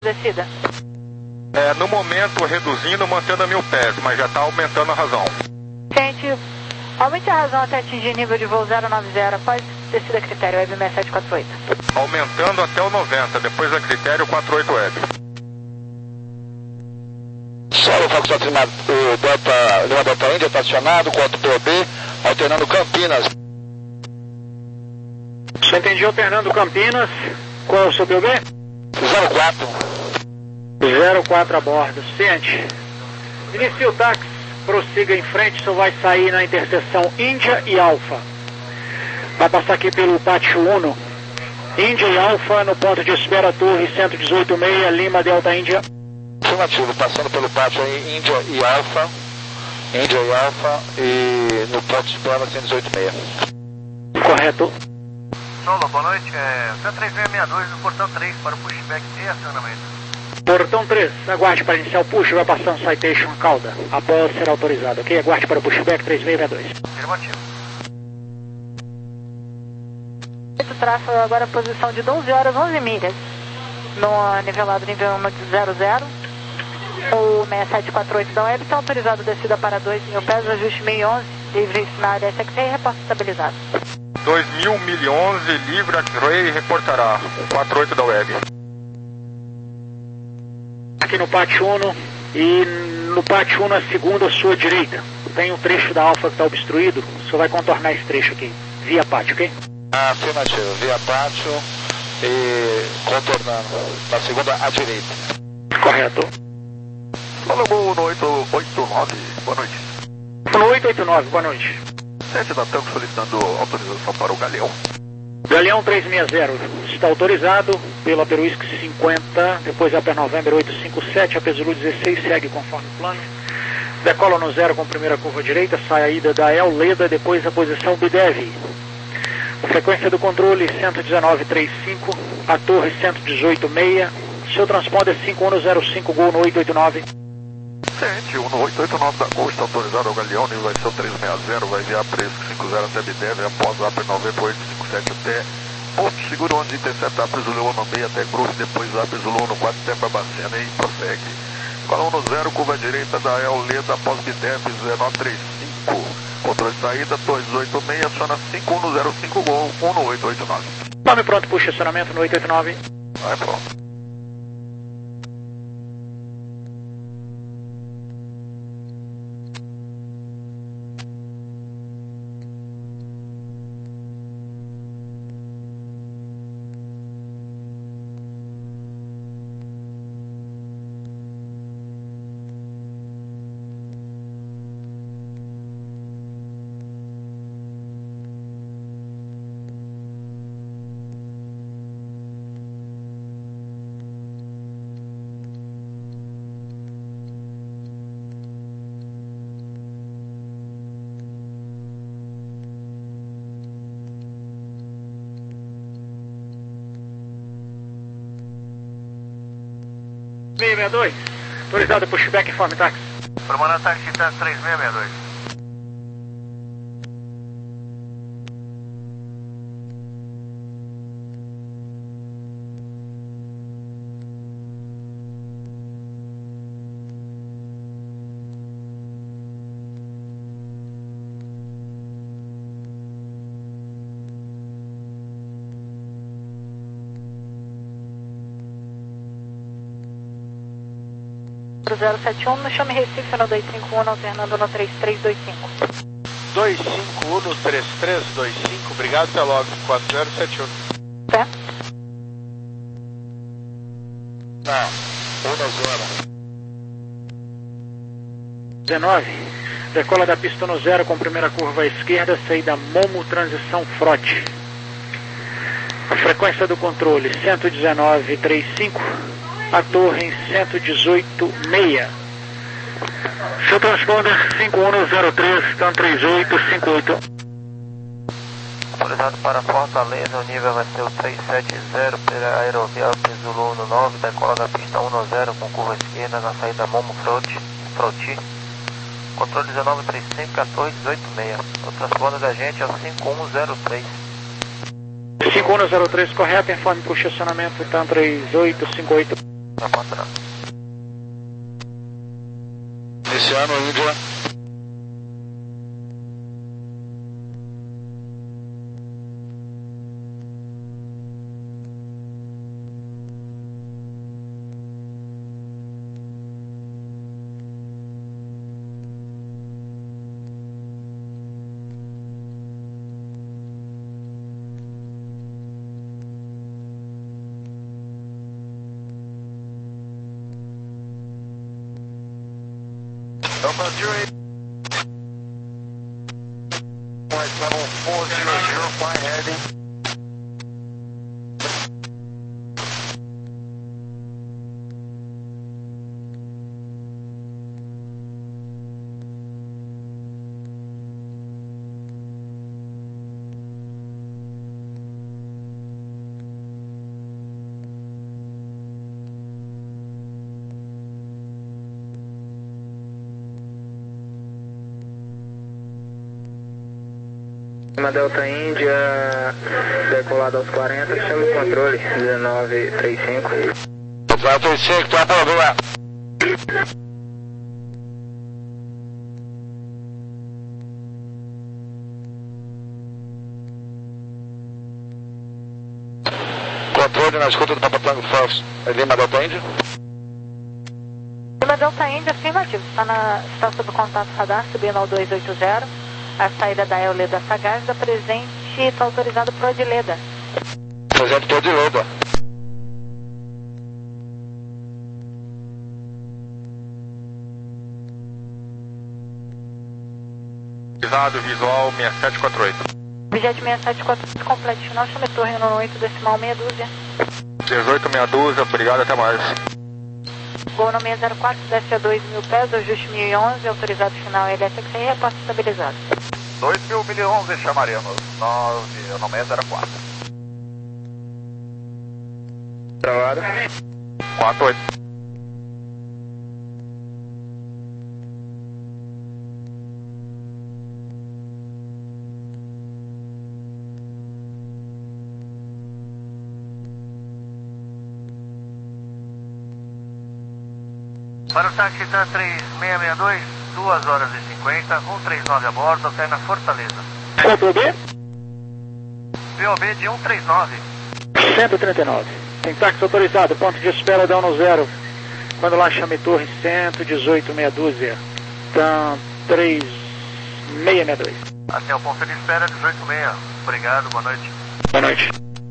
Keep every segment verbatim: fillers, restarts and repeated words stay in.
Descida. É, no momento reduzindo, mantendo a mil pés, mas já está aumentando a razão. Gente, aumente a razão até atingir nível de voo zero nove zero, após descida critério Web seis sete quatro oito. Aumentando até o noventa, depois a critério quatro oito Web. Solo Foxtrot Lima, o Delta, Lima Delta Índia está acionado, quatro P O B, alternando Campinas. Só entendi, alternando Campinas. Qual é o seu P O B? zero quatro. zero quatro a bordo. Ciente. Inicie o táxi, prossiga em frente, só vai sair na interseção Índia e Alfa. Vai passar aqui pelo pátio um. Índia e Alfa, no ponto de espera Torre cento e dezoito seis, Lima Delta Índia. Afirmativo, passando pelo pátio aí, Índia e Alfa. Índia e Alfa e no ponto de espera cento e dezoito seis. Correto. Solo, boa noite. É C três seis seis dois no portão três para o pushback e acionamento. Portão três, aguarde para iniciar o push, vai passando Citation Cauda, após ser autorizado, ok? Aguarde para o pushback três seis seis dois. Afirmativo. Tráfego agora posição de doze horas, onze milhas. No nivelado nível zero zero. O seis sete quatro oito da Web está autorizado descida para dois mil pés, ajuste mil e onze, livre na área S X A e reposto estabilizado. dois mil, mil e onze, livre X-Ray, reportará quatro oito da Web. Aqui no pátio um e no pátio um na segunda à sua direita. Tem um trecho da Alfa que está obstruído, o senhor vai contornar esse trecho aqui, via pátio, ok? Afirmativo, via pátio e contornando, na segunda à direita. Correto. Fala, Gol no oito oito nove, boa noite. No oito oito nove, boa noite. Sete da Tango solicitando autorização para o Galeão. Galeão três seis zero, está autorizado pela Peruísque cinquenta, depois a Upper November oito cinco sete, a Pesulu dezesseis, segue conforme o plano. Decola no zero com primeira curva direita, sai a ida da El Leda, depois a posição Bidev. Frequência do controle cento e dezenove trinta e cinco, a torre cento e dezoito seis, seu transponder é cinco um zero cinco, Gol no oito oito nove. Sente, um no oito oito nove da Gol está autorizado ao Galeão, nível vai ser o três seis zero, vai enviar preço cinquenta até Bidev, após a Upper November oito cinco sete até Porto Seguro, onde intercepta a Zulu no meio até Grosso, depois a Zulu no quatro até Barbacena e prossegue. Cola um no zero, curva direita da El Leda, após Bidev dezenove trinta e cinco. Controle de saída, torre dezoito seis, aciona cinco um zero cinco, Gol, um no oito oito nove. Nome pronto, puxa acionamento no oito oito nove. Vai pronto. seis seis dois, autorizado pushback informe táxi. Formando táxi três seis seis dois. zero sete um, no chame Recife no dois cinco um, alternando no três três dois cinco. dois cinco um no três três dois cinco, obrigado pela logo, quatro zero sete um. Pé. Não, um na zona. dezenove, decola da pista no zero com primeira curva à esquerda, saída Momo, transição Frote. A frequência do controle cento e dezenove trinta e cinco, a torre em cento e dezoito seis. Seu transponder cinco um zero três, então três oito cinco oito. Autorizado para Fortaleza, o nível vai ser o três sete zero pela aerovia Zulu no nove, decola da pista um no zero com curva esquerda na saída Momo Froti, Froti. Controle dezenove trinta e cinco, a torre dezoito seis. O transponder da gente é o cinco um zero três. cinco um zero três, correto, informe para o estacionamento, então três oito cinco oito. Tá pra trás. Iniciando, Índia. Delta zero eight. Flight level four zero zero, fly heading. Uma Delta Índia, decolada aos quarenta, chama o controle, dezenove trinta e cinco. dezenove trinta e cinco, tá bom, vamos lá. Controle na escuta do Papa Tango Falso. Lima Delta Índia. Lima Delta Índia, afirmativo. Está, na, está sob contato radar, subindo ao dois oito zero. A saída da Euleda Sagaz, da presente está autorizado para Odileda. Presente para Odileda. Autorizado visual seis sete quatro oito. Objeto seis sete quatro oito, completo final, chame torre no oito, decimal meia dúzia. dezoito meia dúzia, obrigado, até mais. Gol no seis zero quatro, desce a dois mil pés, ajuste mil e onze, autorizado final L S X I, reposta estabilizado. dois mil, mil e onze, chamaremos. nove, no seis zero quatro. Travada. quatro oito. Para o táxi TAM três seis seis dois, duas horas e cinquenta, cento e trinta e nove a bordo, alterna Fortaleza. Control B? V O B de cento e trinta e nove. cento e trinta e nove. Tem táxi autorizado, ponto de espera down no zero. Quando lá chame torre cento e dezoito meia dúzia. TAM três seis seis dois. Até o ponto de espera dezoito e meia. Obrigado, boa noite. Boa noite.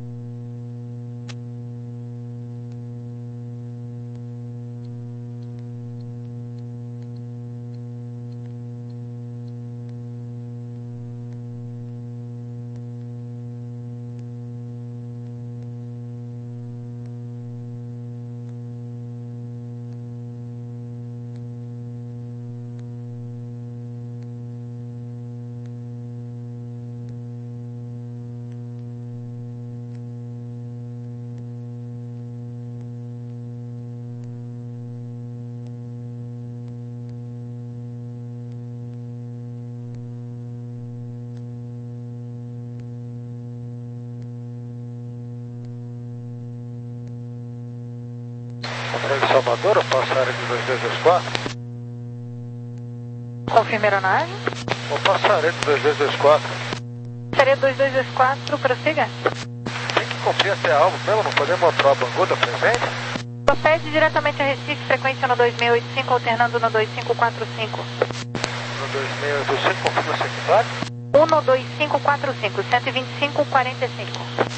Controle Salvador, eu passo a área de dois dois dois quatro. Confirme a aeronave. Vou passar a área de dois dois dois quatro. Seria dois dois dois quatro, prossiga. Tem que cumprir até algo mesmo, não podemos mostrar a banguda presente? Pede diretamente a Recife, frequência no dois seis oito cinco, alternando no dois cinco quatro cinco. No dois seis oito cinco, confirma a secretária. um no dois cinco quatro cinco, cento e vinte e cinco quarenta e cinco.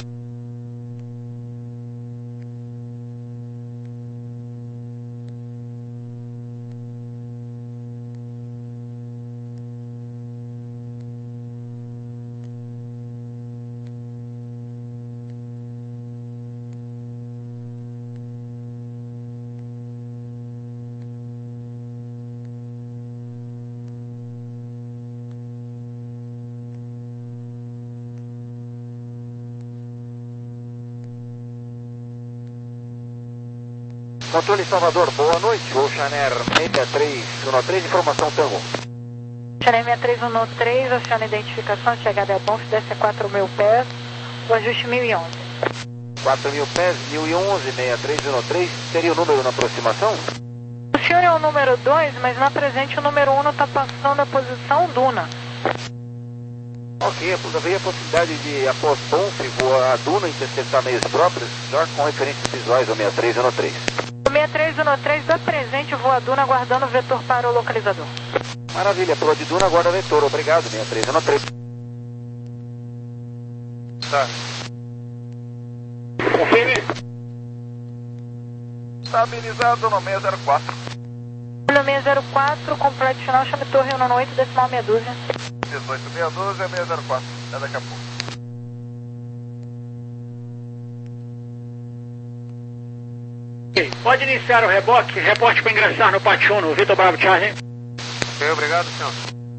Controle Salvador, boa noite. Ocean Air seis três um três, informação Tango. Ocean Air seis três um três, Ocean Identificação, chegada é bom, desce a quatro mil pés, o ajuste mil e onze. quatro mil pés, mil e onze, seis três um três, seria o número na aproximação? O senhor é o número dois, mas na presente o número um está passando a posição Duna. Ok, haveria a possibilidade de, após Ponce, voar a Duna e interceptar meios próprios, já com referências visuais ao seis três um três. O seis três um três da presente voa a Duna aguardando o vetor para o localizador. Maravilha, proa de Duna aguarda vetor, obrigado, seis três um três. Tá. Confirme. Estabilizado no seis zero quatro. No seis zero quatro, completo final, chame torre um oito, decimal meia dúzia. dezoito meia dúzia, seis zero quatro. É daqui a pouco. Ok, pode iniciar o reboque. Reporte para ingressar no Pátio no Vitor Bravo Charlie. Ok, obrigado, senhor.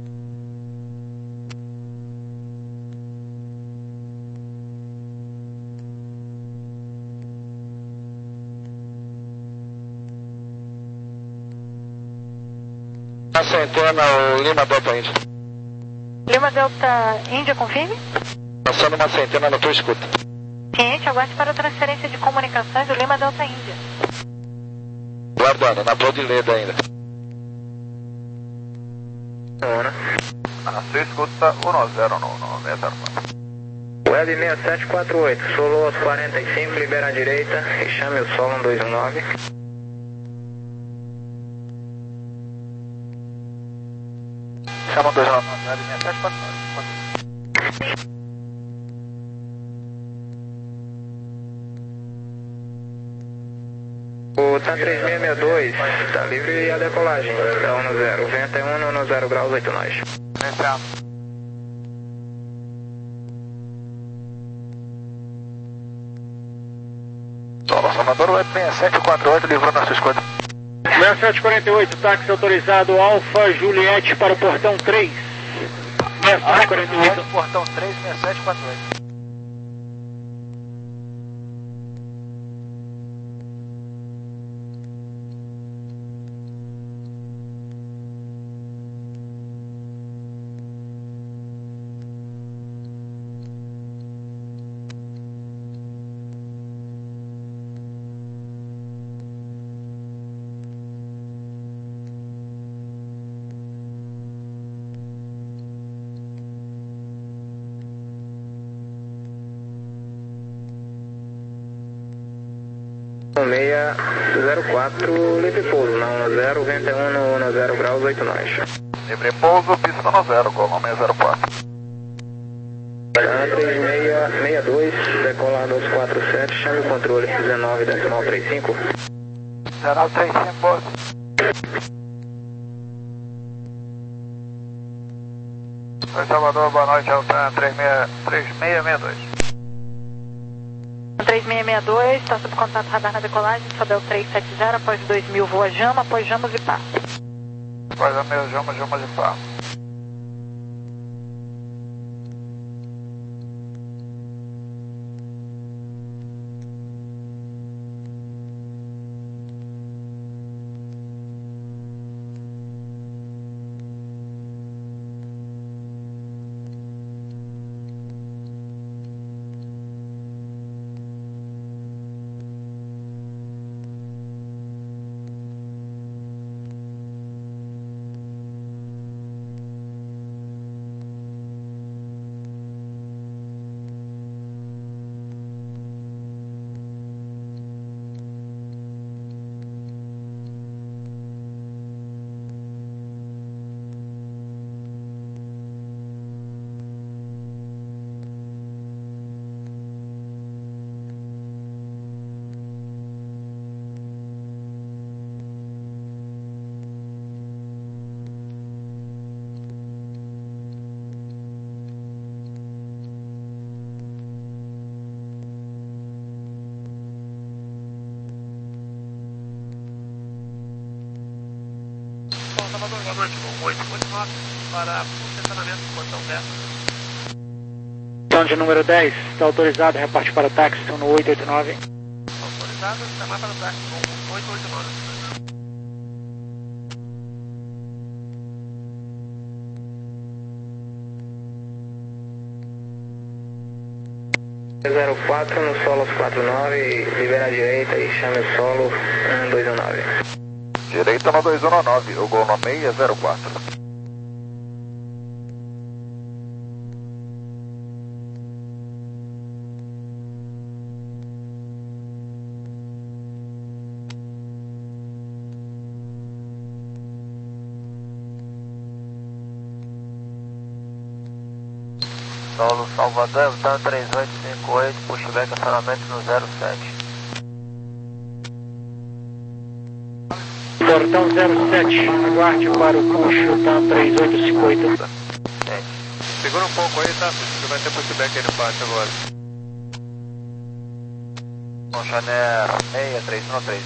Na centena, o Lima Delta Índia. Lima Delta Índia, confirme. Passando uma centena na tua escuta. Ciente, aguarde para a transferência de comunicações do Lima Delta Índia. Guardando, na boa de Leda ainda. Na sua escuta, um zero no, no seis zero quatro. Web seis sete quatro oito, solo aos quarenta e cinco, libera a direita e chame o solo dois um nove. Chama dois nove nove, Web seis sete quatro oito. O T A três seis seis dois está livre e a decolagem. Está um zero, vento é um no zero graus, oito nós. Solo Salvador, Web seis sete quatro oito, livrou na sua escuta. seis sete quatro oito, táxi autorizado Alfa Juliette para o portão três. seis sete quatro oito. Portão três, seis sete quatro oito. seis zero quatro, livre pouso, na zero, vento é um no zero graus, oito nós. Livre pouso, pista no zero, gol seis zero quatro. três seis seis dois, decolado aos quarenta e sete, chame o controle dezenove, decimal trinta e cinco. dezenove trinta e cinco, boa. Oi, Salvador, boa noite, Altan três seis seis dois. três seis seis dois, está sob contato radar na decolagem, Fabel três sete zero, após dois mil voa Jama, após Jamas e Pá. Após a meia Jama, Jama de Pá. Salvador, boa noite, voo oito oito nove para funcionamento do portão dez. Então de número dez, está autorizado, reparte para táxi no oito oito nove. Autorizado, chamar para o táxi com oito oito nove. zero quatro no solo quatro nove, libera a direita e chame o solo um dois um nove. Direita no dois um nove, o gol no seis zero quatro. Solo Salvador, Tan três oito cinco oito, pushback acionamento no zero sete. Portão zero sete, aguarde para o push, Tan três oito cinco oito. Segura um pouco aí, tá? Você vai ter pushback aí no pátio agora. Bom, Chanel seis três um três.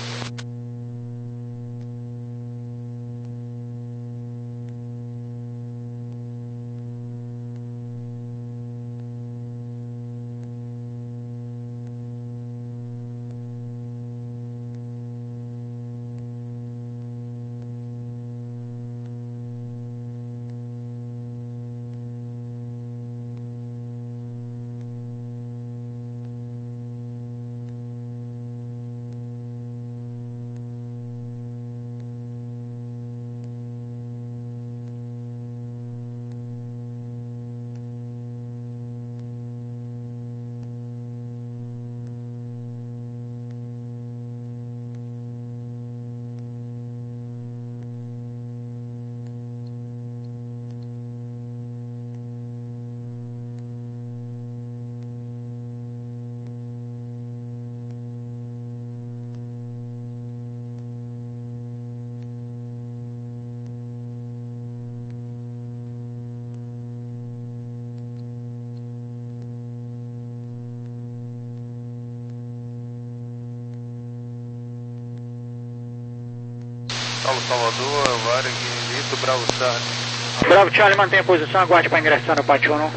Paulo Salvador, Varig, Lito, Bravo Charlie. Bravo Charlie, mantém a posição, aguarde para ingressar no pátio um.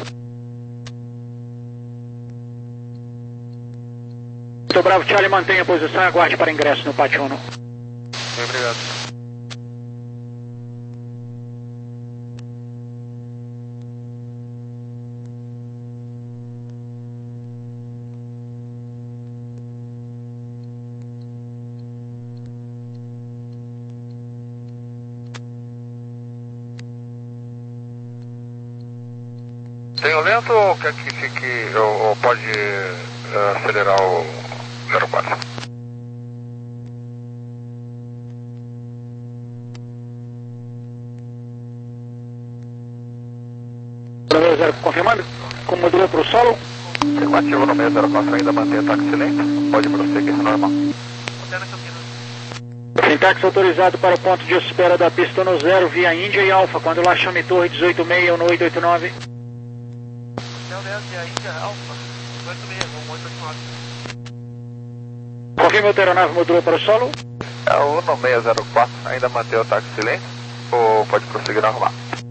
Muito Bravo Charlie, mantém a posição, aguarde para ingresso no pátio um. Obrigado. Tem o lento ou quer que fique, ou, ou pode uh, acelerar o zero quatro? zero, confirmando, como modulou para o solo. Ativo no seis zero quatro, ainda mantém ataque lento, pode prosseguir normal. Sintaxe autorizado para o ponto de espera da pista no zero, via Índia e Alfa, quando lá chame torre dezoito seis no oito oito nove. Confirme a aeronave modulou para o solo. É o no seis zero quatro, ainda mantém o ataque silêncio ou pode prosseguir normal?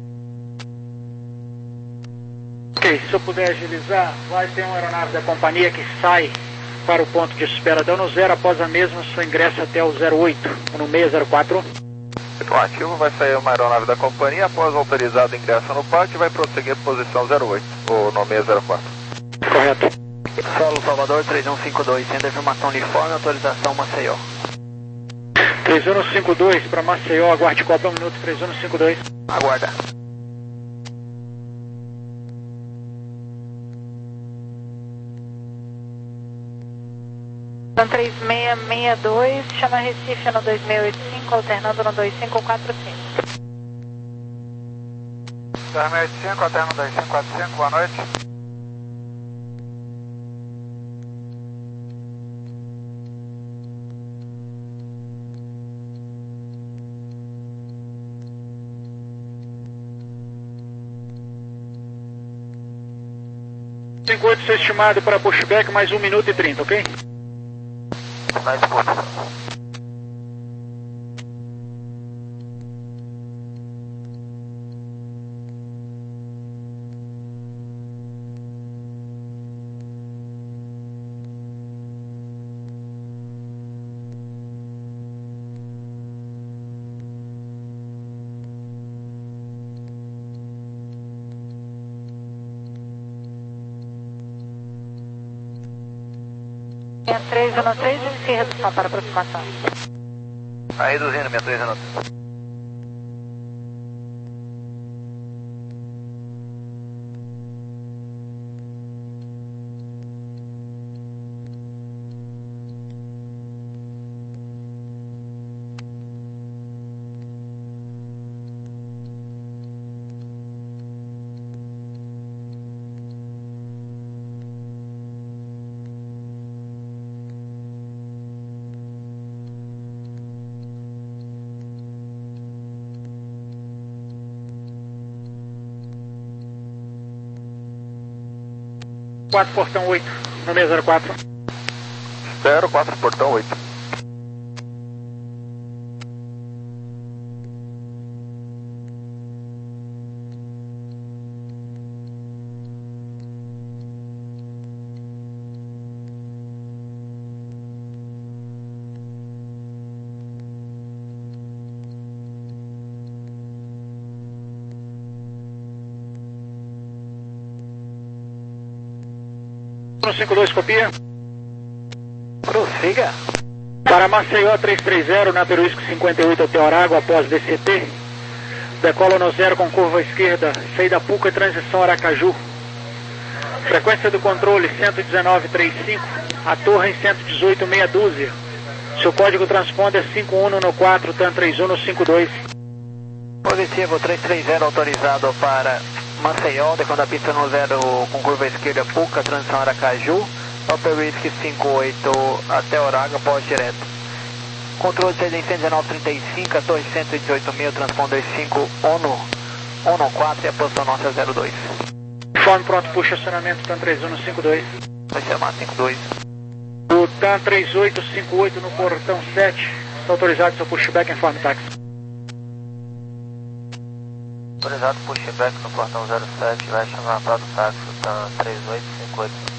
Ok, se eu puder agilizar, vai ter uma aeronave da companhia que sai para o ponto de espera da no zero, após a mesma sua ingresso até o zero oito, no seis zero quatro. Então, ativo, vai sair uma aeronave da companhia, após autorizado ingresso no pátio, vai prosseguir posição zero oito, ou no seis zero quatro. Correto. Solo Salvador três um cinco dois, sem afirmação uniforme, autorização Maceió. três um cinco dois para Maceió, aguarde Copa um minuto, três um cinco dois. Aguarda. São três seis seis dois, chama Recife no dois seis oito cinco, alternando no dois cinco quatro cinco. dois seis oito cinco, alterno dois cinco quatro cinco, boa noite. cinco oito, seu estimado para pushback, mais um minuto e trinta, ok? Na disposição. sessenta e três um três, inicie redução para aproximação. Tá reduzindo, sessenta e três um três. quatro, portão oito, no meio zero quatro. zero quatro, portão oito. cinco dois, copia. Prossiga. Para Maceió trezentos e trinta, na Peruísco cinquenta e oito, Hotel Aragua, após D C T. Decola no zero com curva esquerda, saída Puca e transição Aracaju. Frequência do controle cento e dezenove vírgula trinta e cinco, a torre em cento e dezoito, meia dúzia. Seu código transponder é cinco um no quatro, TAM trinta e um no cinquenta e dois. Positivo, trezentos e trinta autorizado para Maceió, decolando a pista no zero com curva esquerda Puca, transição Aracaju. Upper Whisky cinquenta e oito até Oraga, pós direto. Controle de saída em cento e dezenove vírgula trinta e cinco, a torre cento e dezoito mil, transponder cinco um no quatro e a posição nossa é zero dois. Informe pronto, puxa acionamento, TAM trinta e um no cinquenta e dois. Vai chamar cinquenta e dois. O TAM trinta e oito cinquenta e oito no portão sete, está autorizado seu pushback, informe táxi. Autorizado pushback no portão zero sete, vai chamar para o táxi, TAM trinta e oito cinquenta e oito.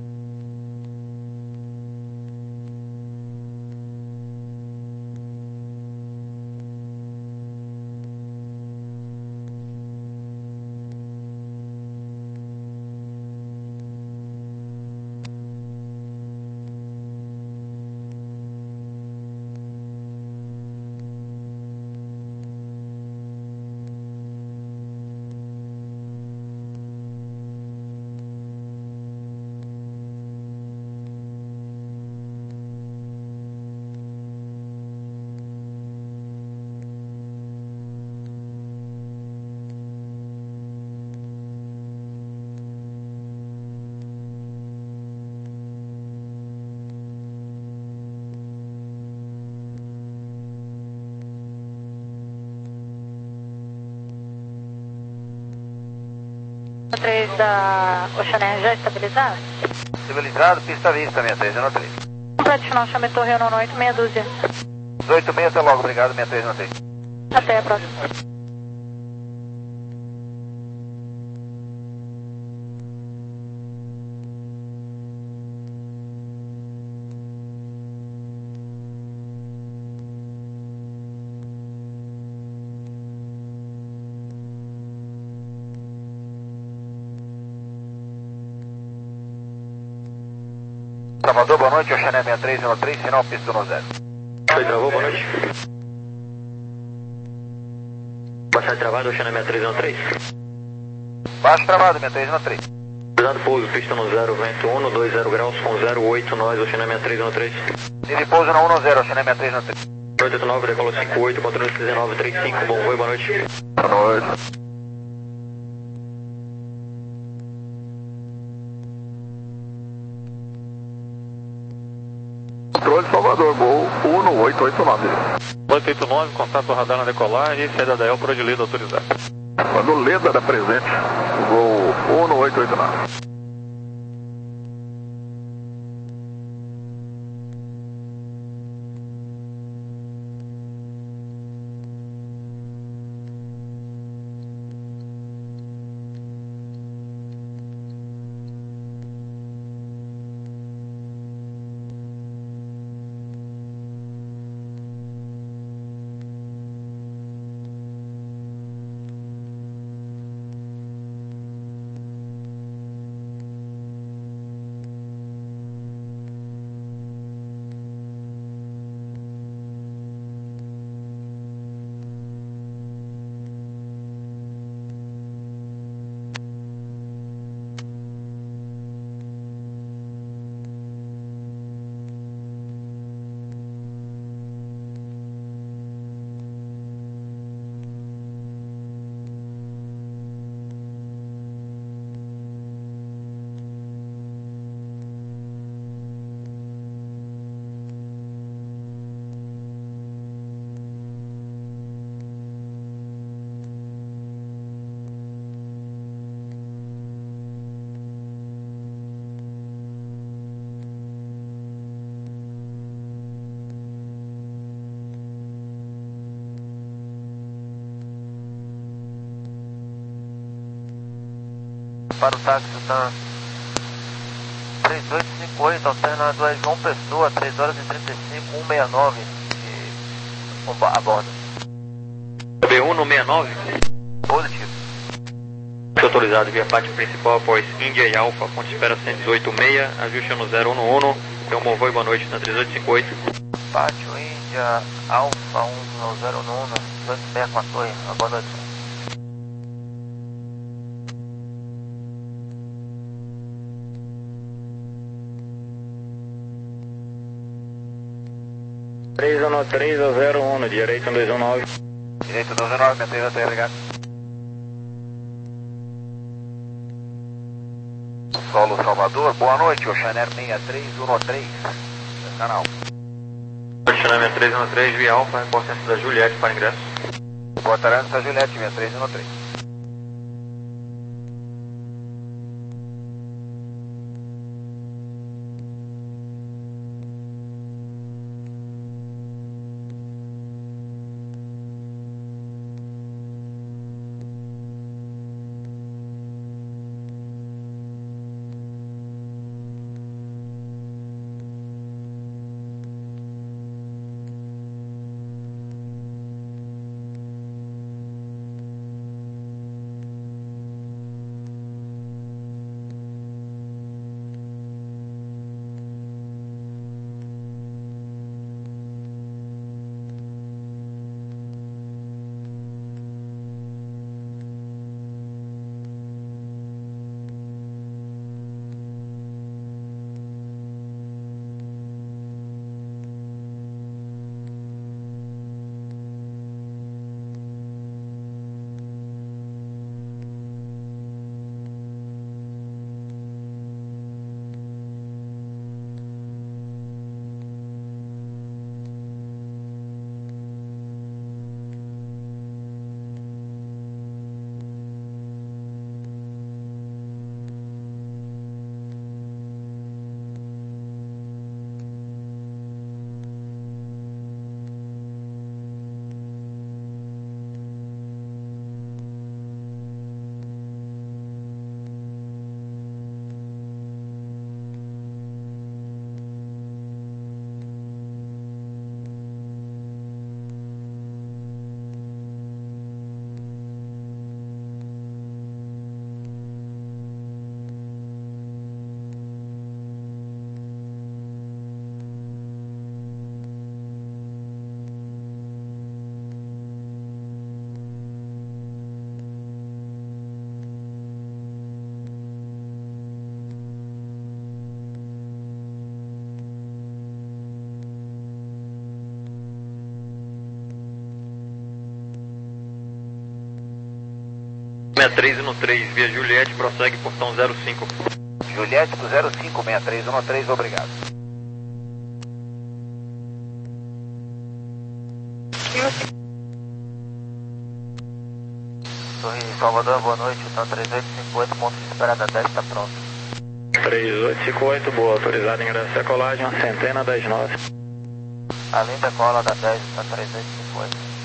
três da Oceaner já estabilizado? Estabilizado, pista vista, sessenta e três um três. Completo final, chame Torre Renan oito, meia dúzia. dezoito meia, até logo, obrigado, sessenta e três um três. Até a próxima. Salvador, boa noite, Oceaner sessenta e três um três, sinal pista no zero. Oi, travou, boa noite. Baixar travado, Oceaner sessenta e três um três. Baixo travado, sessenta e três um três. Cuidado, pouso, pista no zero, vento um, dois zero graus, com zero oito, nós, Oceaner sessenta e três um três. Nível pouso no um no zero, Oceaner sessenta e três um três. oito oito nove, decola cinquenta e oito, controle dezenove trinta e cinco, bom voo, boa noite. Boa noite. Controle Salvador, voo um no oito oito nove. oito oito nove, contato radar na decolagem, saída da El por Odilida autorizado. Quando o Leda era presente, voo um no oito oito nove. para o táxi TAM três oito cinco oito, alternador é João Pessoa, três horas e trinta e cinco, cento e sessenta e nove de a bordo. B um no sessenta e nove? Positivo. Autorizado via pátio principal após Índia e Alfa, ponte espera cento e dezoito seis, ajuste no zero um no um, tem um bom voo e boa noite na três oito cinco oito. Pátio Índia Alfa um no zero no um, dois seis com a torre, boa noite. três um três ao zero um, no direito dois um nove. Direito dois um nove, minha três até ligado. Solo Salvador, boa noite, Oceaner seis três um três, canal. Oceaner seis três um três, via Alfa, importância da Juliette para ingresso. Boa tarde, da Juliette, seis três um três. sessenta e três um três, via Juliette, prossegue portão zero cinco. Juliette do zero cinco, sessenta e três um três, obrigado. Torre Salvador, boa noite, então três oito cinco oito, ponto de esperada dez, está pronto. três oito cinco oito, boa, autorizado ingresso à colagem, uma centena das nove. Além da cola da dez, está três oito cinco oito.